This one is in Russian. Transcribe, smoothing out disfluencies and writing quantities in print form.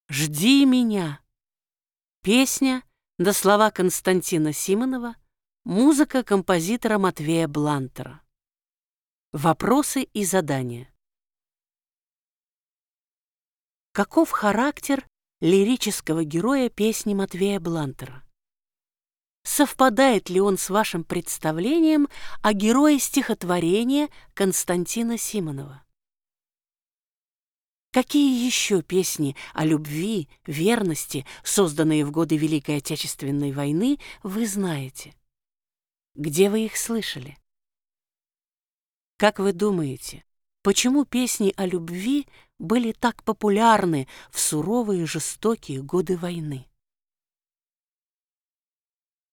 «Жди меня». Песня на слова Константина Симонова, музыка композитора Матвея Блантера. Вопросы и задания. Каков характер лирического героя песни Матвея Блантера? Совпадает ли он с вашим представлением о герое стихотворения Константина Симонова? Какие еще песни о любви, верности, созданные в годы Великой Отечественной войны, вы знаете? Где вы их слышали? Как вы думаете, почему песни о любви были так популярны в суровые жестокие годы войны?